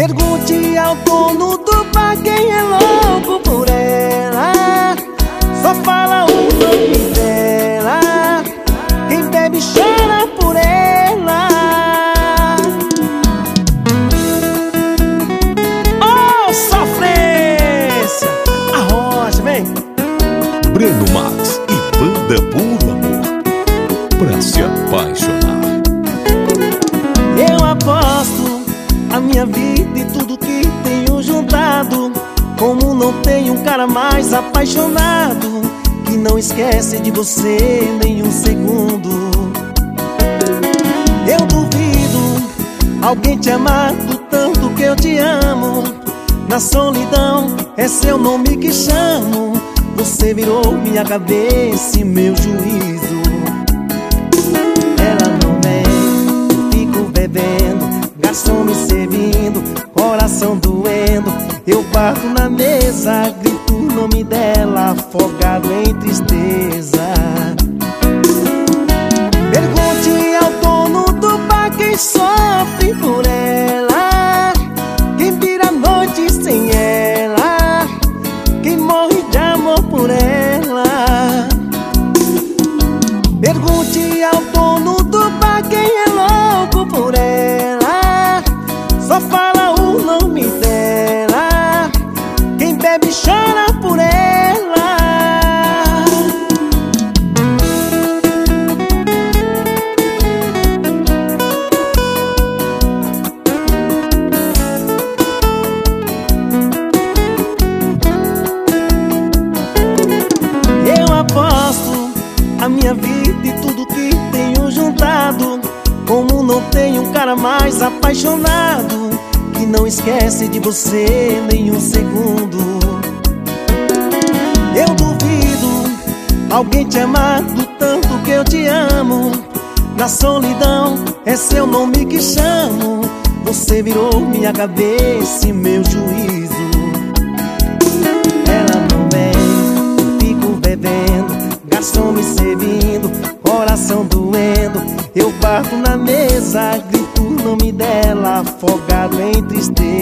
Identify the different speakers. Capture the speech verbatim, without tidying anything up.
Speaker 1: Pergunte ao dono do bar quem é louco por ela. Só fala o nome dela. Quem bebe chora por ela. Oh, sofrência! A rocha, vem!
Speaker 2: Breno Max e Banda Puro Amor, pra se apaixonar.
Speaker 1: Eu aposto a minha vida e tudo que tenho juntado. Como não tem um cara mais apaixonado, que não esquece de você nem um segundo. Eu duvido alguém te amar do tanto que eu te amo. Na solidão é seu nome que chamo. Você virou minha cabeça e meu juízo. Ela não vem, eu fico bebendo, garçom me servindo, coração doendo. Eu bato na mesa, grito o nome dela, afogado em tristeza. Pergunte ao dono do bar quem sofre por ela, quem vira a noite sem ela, quem morre de amor por ela. Pergunte ao dono do bar quem é louco por ela. Só fala o nome dela. Quem bebe chora por ela. Eu aposto a minha vida e tudo que tenho juntado. Como não tem um cara mais apaixonado, que não esquece de você nem um segundo. Eu duvido alguém te amar do tanto que eu te amo. Na solidão é seu nome que chamo. Você virou minha cabeça e meu juízo. Ela não vem, eu fico bebendo, garçom me servindo, coração doendo. Eu bato na mesa, grito o nome dela, afogado em tristeza.